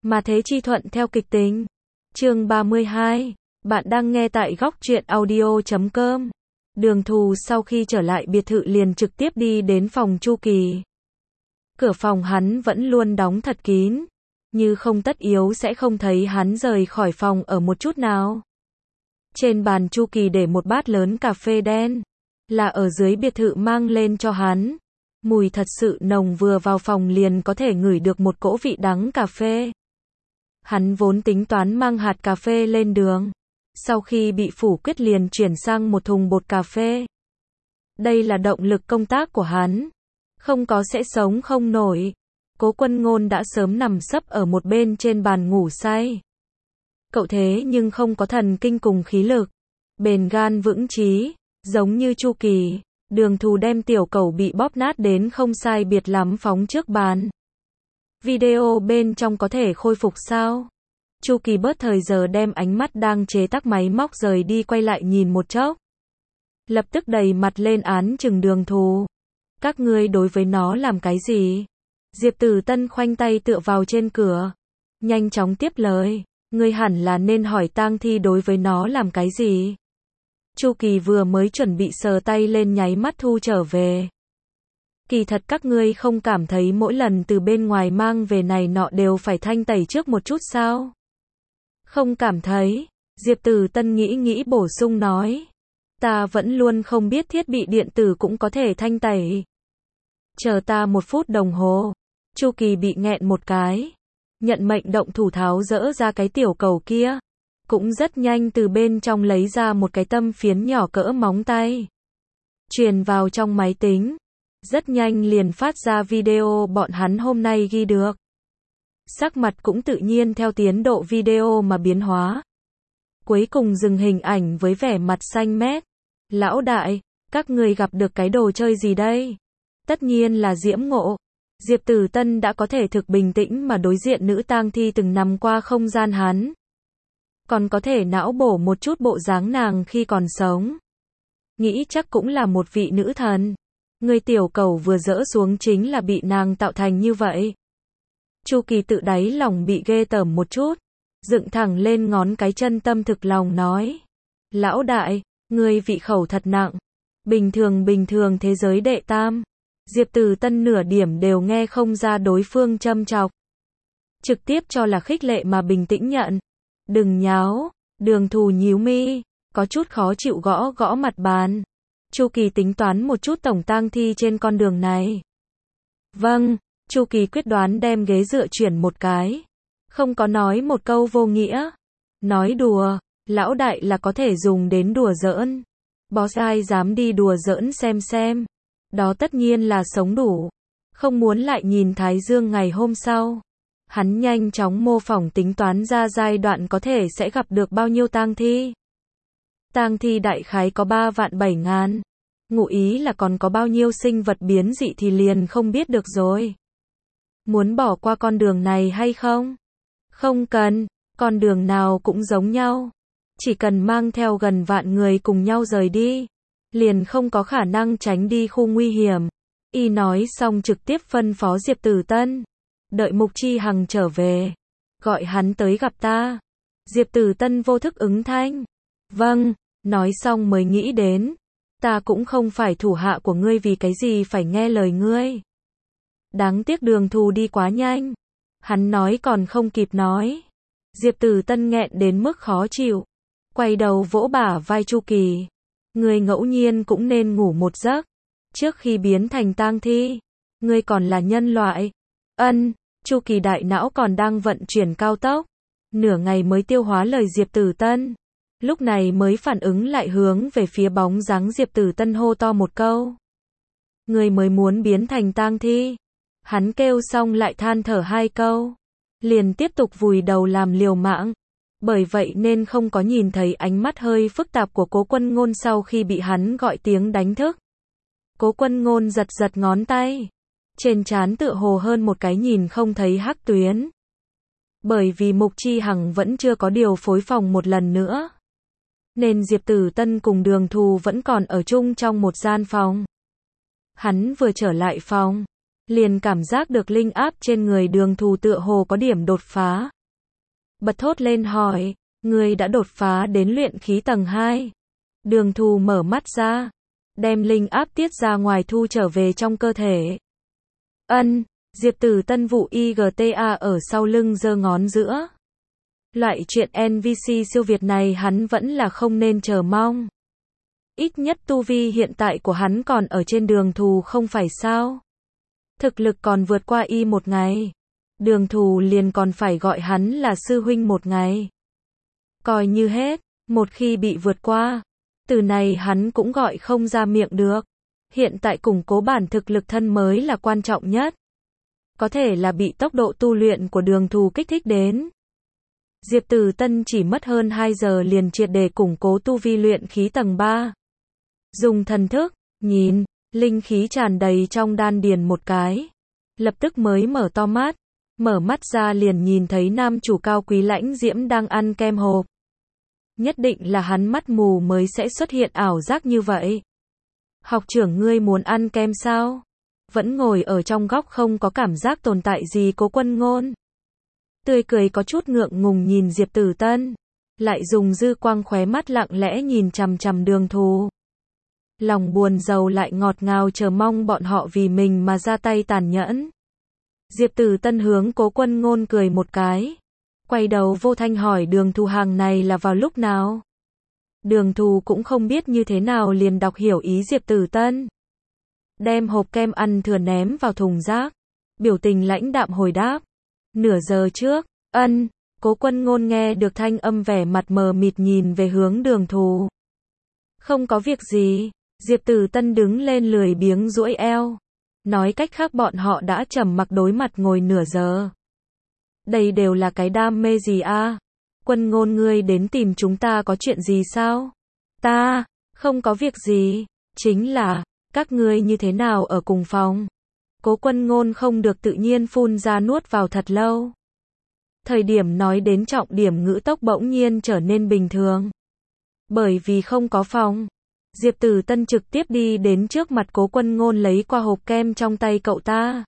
Mà thế chi thuận theo kịch tính. Chương 32. Bạn đang nghe tại góc truyện audio.com. Đường Thù sau khi trở lại biệt thự liền trực tiếp đi đến phòng Chu Kỳ. Cửa phòng hắn vẫn luôn đóng thật kín, như không tất yếu sẽ không thấy hắn rời khỏi phòng ở một chút nào. Trên bàn Chu Kỳ để một bát lớn cà phê đen, là ở dưới biệt thự mang lên cho hắn. Mùi thật sự nồng, vừa vào phòng liền có thể ngửi được một cỗ vị đắng cà phê. Hắn vốn tính toán mang hạt cà phê lên đường, sau khi bị phủ quyết liền chuyển sang một thùng bột cà phê. Đây là động lực công tác của hắn, không có sẽ sống không nổi. Cố Quân Ngôn đã sớm nằm sấp ở một bên trên bàn ngủ say. Cậu thế nhưng không có thần kinh cùng khí lực, bền gan vững chí, giống như Chu Kỳ. Đường Thù đem tiểu cẩu bị bóp nát đến không sai biệt lắm phóng trước bàn. Video bên trong có thể khôi phục sao? Chu Kỳ bớt thời giờ đem ánh mắt đang chế tác máy móc rời đi, quay lại nhìn một chốc. Lập tức đầy mặt lên án chừng Đường Thù. Các ngươi đối với nó làm cái gì? Diệp Tử Tân khoanh tay tựa vào trên cửa, nhanh chóng tiếp lời. Ngươi hẳn là nên hỏi tang thi đối với nó làm cái gì? Chu Kỳ vừa mới chuẩn bị sờ tay lên nháy mắt thu trở về. Kỳ thật các ngươi không cảm thấy mỗi lần từ bên ngoài mang về này nọ đều phải thanh tẩy trước một chút sao? Không cảm thấy. Diệp Tử Tân nghĩ nghĩ bổ sung nói. Ta vẫn luôn không biết thiết bị điện tử cũng có thể thanh tẩy. Chờ ta 1 phút đồng hồ. Chu Kỳ bị nghẹn một cái. Nhận mệnh động thủ tháo dỡ ra cái tiểu cầu kia. Cũng rất nhanh từ bên trong lấy ra một cái tâm phiến nhỏ cỡ móng tay. Truyền vào trong máy tính. Rất nhanh liền phát ra video bọn hắn hôm nay ghi được. Sắc mặt cũng tự nhiên theo tiến độ video mà biến hóa. Cuối cùng dừng hình ảnh với vẻ mặt xanh mét. Lão đại, các người gặp được cái đồ chơi gì đây? Tất nhiên là diễm ngộ. Diệp Tử Tân đã có thể thực bình tĩnh mà đối diện nữ tang thi từng nằm qua không gian hắn. Còn có thể não bổ một chút bộ dáng nàng khi còn sống. Nghĩ chắc cũng là một vị nữ thần. Người tiểu cầu vừa dỡ xuống chính là bị nàng tạo thành như vậy. Chu Kỳ tự đáy lòng bị ghê tởm một chút, dựng thẳng lên ngón cái chân, tâm thực lòng nói. Lão đại, ngươi vị khẩu thật nặng. Bình thường thế giới đệ tam. Diệp Tử Tân nửa điểm đều nghe không ra đối phương châm chọc. Trực tiếp cho là khích lệ mà bình tĩnh nhận. Đừng nháo. Đường Thù nhíu mi, có chút khó chịu gõ gõ mặt bàn. Chu Kỳ tính toán một chút tổng tang thi trên con đường này. Vâng. Chu Kỳ quyết đoán đem ghế dựa chuyển một cái. Không có nói một câu vô nghĩa. Nói đùa, lão đại là có thể dùng đến đùa giỡn. Boss ai dám đi đùa giỡn xem. Đó tất nhiên là sống đủ. Không muốn lại nhìn Thái Dương ngày hôm sau. Hắn nhanh chóng mô phỏng tính toán ra giai đoạn có thể sẽ gặp được bao nhiêu tang thi. Tang thi đại khái có 3.700.000. Ngụ ý là còn có bao nhiêu sinh vật biến dị thì liền không biết được rồi. Muốn bỏ qua con đường này hay không? Không cần, con đường nào cũng giống nhau. Chỉ cần mang theo gần vạn người cùng nhau rời đi, liền không có khả năng tránh đi khu nguy hiểm. Y nói xong trực tiếp phân phó Diệp Tử Tân. Đợi Mục Chi Hằng trở về, gọi hắn tới gặp ta. Diệp Tử Tân vô thức ứng thanh. Vâng, nói xong mới nghĩ đến. Ta cũng không phải thủ hạ của ngươi, vì cái gì phải nghe lời ngươi. Đáng tiếc Đường Thù đi quá nhanh. Hắn nói còn không kịp nói. Diệp Tử Tân nghẹn đến mức khó chịu. Quay đầu vỗ bả vai Chu Kỳ. Ngươi ngẫu nhiên cũng nên ngủ một giấc. Trước khi biến thành tang thi, ngươi còn là nhân loại. Ân. Chu Kỳ đại não còn đang vận chuyển cao tốc. Nửa ngày mới tiêu hóa lời Diệp Tử Tân. Lúc này mới phản ứng lại, hướng về phía bóng dáng Diệp Tử Tân hô to một câu. Ngươi mới muốn biến thành tang thi. Hắn kêu xong lại than thở 2 câu. Liền tiếp tục vùi đầu làm liều mạng. Bởi vậy nên không có nhìn thấy ánh mắt hơi phức tạp của Cố Quân Ngôn sau khi bị hắn gọi tiếng đánh thức. Cố Quân Ngôn giật ngón tay. Trên trán tựa hồ hơn một cái nhìn không thấy hắc tuyến. Bởi vì Mục Chi Hằng vẫn chưa có điều phối phòng một lần nữa. Nên Diệp Tử Tân cùng Đường Thù vẫn còn ở chung trong một gian phòng. Hắn vừa trở lại phòng, liền cảm giác được linh áp trên người Đường Thù tựa hồ có điểm đột phá. bật thốt lên hỏi, ngươi đã đột phá đến luyện khí tầng 2. Đường Thù mở mắt ra, đem linh áp tiết ra ngoài thu trở về trong cơ thể. Ân, Diệp Tử Tân vụ IGTA ở sau lưng giơ ngón giữa. Loại chuyện NVC siêu việt này hắn vẫn là không nên chờ mong. Ít nhất tu vi hiện tại của hắn còn ở trên Đường Thù không phải sao? Thực lực còn vượt qua y một ngày. Đường Thù liền còn phải gọi hắn là sư huynh một ngày. Coi như hết, một khi bị vượt qua, từ này hắn cũng gọi không ra miệng được. Hiện tại củng cố bản thực lực thân mới là quan trọng nhất. Có thể là bị tốc độ tu luyện của Đường Thù kích thích đến. Diệp Tử Tân chỉ mất hơn 2 giờ liền triệt để củng cố tu vi luyện khí tầng 3. Dùng thần thức, nhìn, linh khí tràn đầy trong đan điền một cái. Lập tức mới mở to mắt. Mở mắt ra liền nhìn thấy nam chủ cao quý lãnh diễm đang ăn kem hộp. Nhất định là hắn mắt mù mới sẽ xuất hiện ảo giác như vậy. Học trưởng ngươi muốn ăn kem sao? Vẫn ngồi ở trong góc không có cảm giác tồn tại gì Cố Quân Ngôn. Tươi cười có chút ngượng ngùng nhìn Diệp Tử Tân. Lại dùng dư quang khóe mắt lặng lẽ nhìn chằm chằm Đường Thù. Lòng buồn rầu lại ngọt ngào chờ mong bọn họ vì mình mà ra tay tàn nhẫn. Diệp Tử Tân hướng Cố Quân Ngôn cười một cái. Quay đầu vô thanh hỏi Đường Thù hàng này là vào lúc nào. Đường Thù cũng không biết như thế nào liền đọc hiểu ý Diệp Tử Tân. Đem hộp kem ăn thừa ném vào thùng rác. Biểu tình lãnh đạm hồi đáp. Nửa giờ trước, ân, Cố Quân Ngôn nghe được thanh âm vẻ mặt mờ mịt nhìn về hướng Đường Thù. Không có việc gì, Diệp Tử Tân đứng lên lười biếng duỗi eo. Nói cách khác bọn họ đã trầm mặc đối mặt ngồi nửa giờ. Đây đều là cái đam mê gì a? Quân Ngôn ngươi đến tìm chúng ta có chuyện gì sao? Ta, không có việc gì, chính là, các ngươi như thế nào ở cùng phòng? Cố Quân Ngôn không được tự nhiên phun ra nuốt vào thật lâu. Thời điểm nói đến trọng điểm ngữ tốc bỗng nhiên trở nên bình thường. Bởi vì không có phòng. Diệp Tử Tân trực tiếp đi đến trước mặt Cố Quân Ngôn lấy qua hộp kem trong tay cậu ta.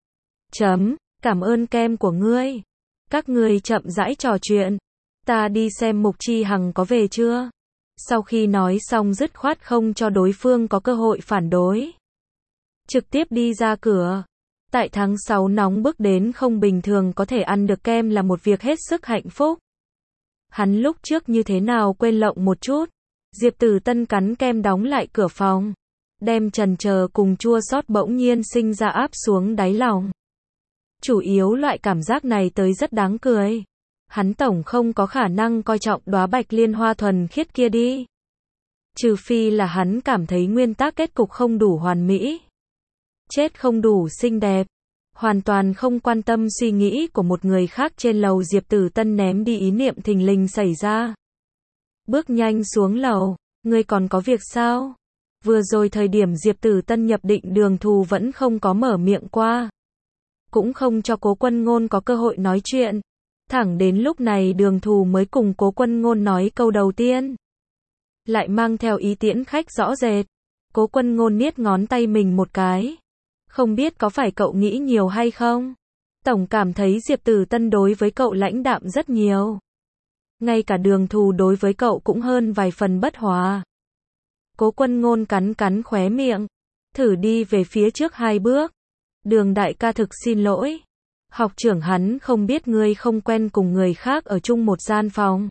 Cảm ơn kem của ngươi. Các ngươi chậm rãi trò chuyện. Ta đi xem Mục Chi Hằng có về chưa? Sau khi nói xong dứt khoát không cho đối phương có cơ hội phản đối. Trực tiếp đi ra cửa. Tại tháng 6 nóng bức đến không bình thường có thể ăn được kem là một việc hết sức hạnh phúc. Hắn lúc trước như thế nào quên lộng một chút. Diệp Tử Tân cắn kem đóng lại cửa phòng. Đem chần chờ cùng chua xót bỗng nhiên sinh ra áp xuống đáy lòng. Chủ yếu loại cảm giác này tới rất đáng cười. Hắn tổng không có khả năng coi trọng đóa bạch liên hoa thuần khiết kia đi. Trừ phi là hắn cảm thấy nguyên tắc kết cục không đủ hoàn mỹ. Chết không đủ xinh đẹp. Hoàn toàn không quan tâm suy nghĩ của một người khác trên lầu Diệp Tử Tân ném đi ý niệm thình lình xảy ra. Bước nhanh xuống lầu, ngươi còn có việc sao? Vừa rồi thời điểm Diệp Tử Tân nhập định Đường Thù vẫn không có mở miệng qua. Cũng không cho Cố Quân Ngôn có cơ hội nói chuyện. Thẳng đến lúc này Đường Thù mới cùng Cố Quân Ngôn nói câu đầu tiên. Lại mang theo ý tiễn khách rõ rệt. Cố Quân Ngôn niết ngón tay mình một cái. Không biết có phải cậu nghĩ nhiều hay không? Tổng cảm thấy Diệp Tử Tân đối với cậu lãnh đạm rất nhiều. Ngay cả Đường Thù đối với cậu cũng hơn vài phần bất hòa. Cố Quân Ngôn cắn cắn khóe miệng. Thử đi về phía trước 2 bước. Đường đại ca thực xin lỗi. Học trưởng hắn không biết ngươi không quen cùng người khác ở chung một gian phòng.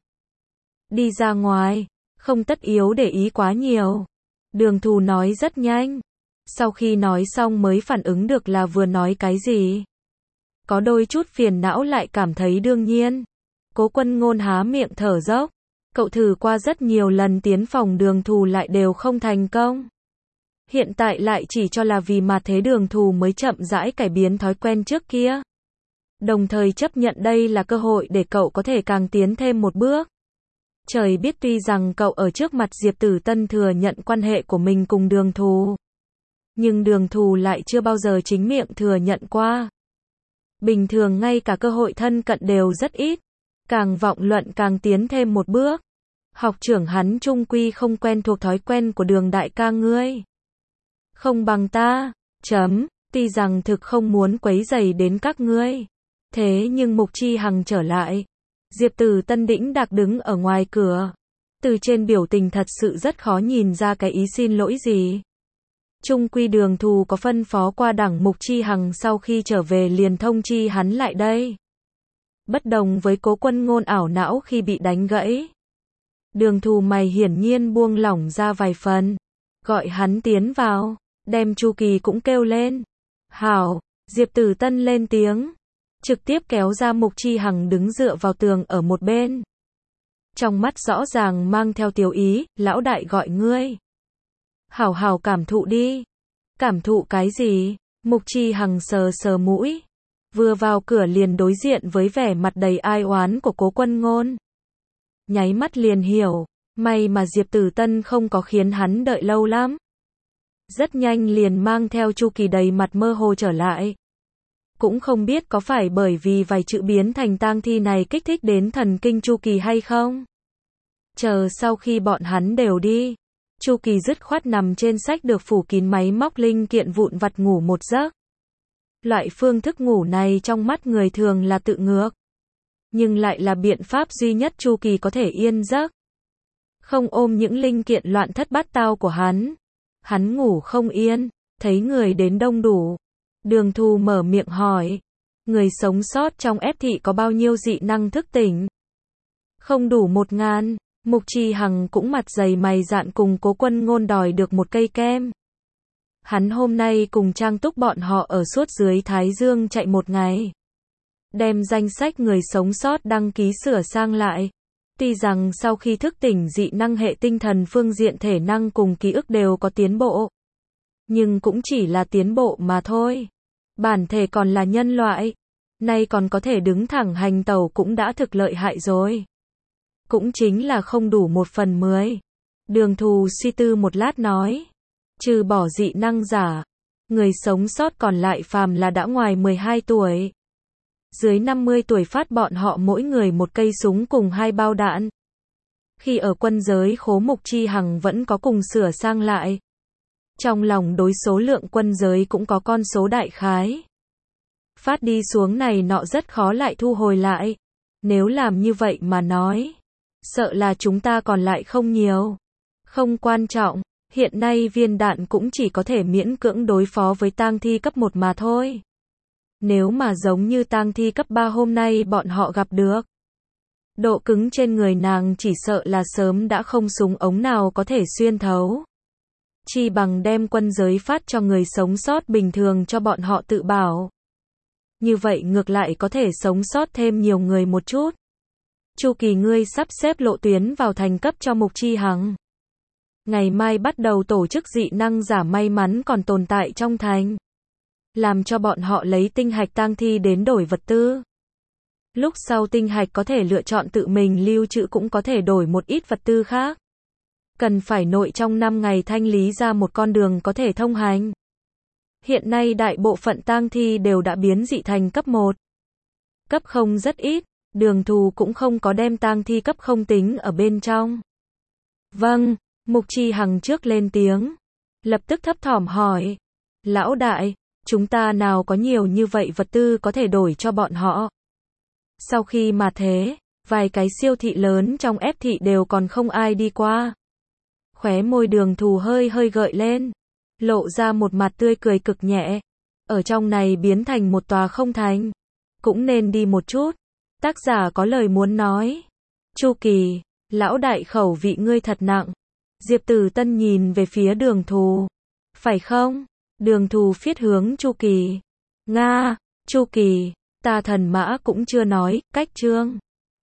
Đi ra ngoài, không tất yếu để ý quá nhiều. Đường Thù nói rất nhanh. Sau khi nói xong mới phản ứng được là vừa nói cái gì. Có đôi chút phiền não lại cảm thấy đương nhiên. Cố Quân Ngôn há miệng thở dốc. Cậu thử qua rất nhiều lần tiến phòng Đường Thù lại đều không thành công. Hiện tại lại chỉ cho là vì mà thế Đường Thù mới chậm rãi cải biến thói quen trước kia. Đồng thời chấp nhận đây là cơ hội để cậu có thể càng tiến thêm một bước. Trời biết tuy rằng cậu ở trước mặt Diệp Tử Tân thừa nhận quan hệ của mình cùng Đường Thù. Nhưng Đường Thù lại chưa bao giờ chính miệng thừa nhận qua. Bình thường ngay cả cơ hội thân cận đều rất ít. Càng vọng luận càng tiến thêm một bước. Học trưởng hắn chung quy không quen thuộc thói quen của Đường đại ca ngươi. Không bằng ta. Tuy rằng thực không muốn quấy rầy đến các ngươi. Thế nhưng Mục Chi Hằng trở lại. Diệp Tử Tân đĩnh đạc đứng ở ngoài cửa. Từ trên biểu tình thật sự rất khó nhìn ra cái ý xin lỗi gì. Chung quy Đường Thù có phân phó qua đảng Mục Chi Hằng sau khi trở về liền thông chi hắn lại đây. Bất đồng với Cố Quân Ngôn ảo não khi bị đánh gãy. Đường Thù mày hiển nhiên buông lỏng ra vài phần. Gọi hắn tiến vào, đem Chu Kỳ cũng kêu lên. Hảo, Diệp Tử Tân lên tiếng. Trực tiếp kéo ra Mục Chi Hằng đứng dựa vào tường ở một bên. Trong mắt rõ ràng mang theo tiểu ý, lão đại gọi ngươi. Hảo hảo cảm thụ đi. Cảm thụ cái gì? Mục Chi Hằng sờ sờ mũi. Vừa vào cửa liền đối diện với vẻ mặt đầy ai oán của Cố Quân Ngôn. Nháy mắt liền hiểu, may mà Diệp Tử Tân không có khiến hắn đợi lâu lắm. Rất nhanh liền mang theo Chu Kỳ đầy mặt mơ hồ trở lại. Cũng không biết có phải bởi vì vài chữ biến thành tang thi này kích thích đến thần kinh Chu Kỳ hay không. Chờ sau khi bọn hắn đều đi, Chu Kỳ dứt khoát nằm trên sách được phủ kín máy móc linh kiện vụn vặt ngủ một giấc. Loại phương thức ngủ này trong mắt người thường là tự ngược, nhưng lại là biện pháp duy nhất Chu Kỳ có thể yên giấc. Không ôm những linh kiện loạn thất bát tao của hắn. Hắn ngủ không yên, thấy người đến đông đủ. Đường Thù mở miệng hỏi, người sống sót trong ép thị có bao nhiêu dị năng thức tỉnh? Không đủ 1000. Mục Chi Hằng cũng mặt dày mày dạn cùng Cố Quân Ngôn đòi được một cây kem. Hắn hôm nay cùng Trang Túc bọn họ ở suốt dưới Thái Dương chạy một ngày. Đem danh sách người sống sót đăng ký sửa sang lại. Tuy rằng sau khi thức tỉnh dị năng hệ tinh thần phương diện thể năng cùng ký ức đều có tiến bộ. Nhưng cũng chỉ là tiến bộ mà thôi. Bản thể còn là nhân loại. Nay còn có thể đứng thẳng hành tẩu cũng đã thực lợi hại rồi. Cũng chính là không đủ 1/10. Đường Thù suy tư một lát nói. Trừ bỏ dị năng giả, người sống sót còn lại phàm là đã ngoài 12 tuổi. Dưới 50 tuổi phát bọn họ mỗi người một cây súng cùng 2 bao đạn. Khi ở quân giới khố Mục Chi Hằng vẫn có cùng sửa sang lại. Trong lòng đối số lượng quân giới cũng có con số đại khái. Phát đi xuống này nọ rất khó lại thu hồi lại. Nếu làm như vậy mà nói, sợ là chúng ta còn lại không nhiều. Không quan trọng, hiện nay viên đạn cũng chỉ có thể miễn cưỡng đối phó với tang thi cấp 1 mà thôi. Nếu mà giống như tang thi cấp 3 hôm nay bọn họ gặp được, độ cứng trên người nàng chỉ sợ là sớm đã không súng ống nào có thể xuyên thấu. Chi bằng đem quân giới phát cho người sống sót bình thường cho bọn họ tự bảo. Như vậy ngược lại có thể sống sót thêm nhiều người một chút. Chu Kỳ ngươi sắp xếp lộ tuyến vào thành cấp cho Mục Chi Hằng. Ngày mai bắt đầu tổ chức dị năng giả may mắn còn tồn tại trong thành. Làm cho bọn họ lấy tinh hạch tang thi đến đổi vật tư. Lúc sau tinh hạch có thể lựa chọn tự mình lưu trữ cũng có thể đổi một ít vật tư khác. Cần phải nội trong 5 ngày thanh lý ra một con đường có thể thông hành. Hiện nay đại bộ phận tang thi đều đã biến dị thành cấp 1. Cấp 0 rất ít, Đường Thù cũng không có đem tang thi cấp 0 tính ở bên trong. Vâng, Mục Chi Hằng trước lên tiếng. Lập tức thấp thỏm hỏi. Lão đại, chúng ta nào có nhiều như vậy vật tư có thể đổi cho bọn họ. Sau khi mà thế, vài cái siêu thị lớn trong ép thị đều còn không ai đi qua. Khóe môi Đường Thù hơi hơi gợi lên, lộ ra một mặt tươi cười cực nhẹ. Ở trong này biến thành một tòa không thành, cũng nên đi một chút. Tác giả có lời muốn nói. Chu Kỳ, lão đại khẩu vị ngươi thật nặng. Diệp Tử Tân nhìn về phía Đường Thù. Phải không? Đường Thù phiết hướng Chu Kỳ. Nga, Chu Kỳ, ta thần mã cũng chưa nói, cách chương.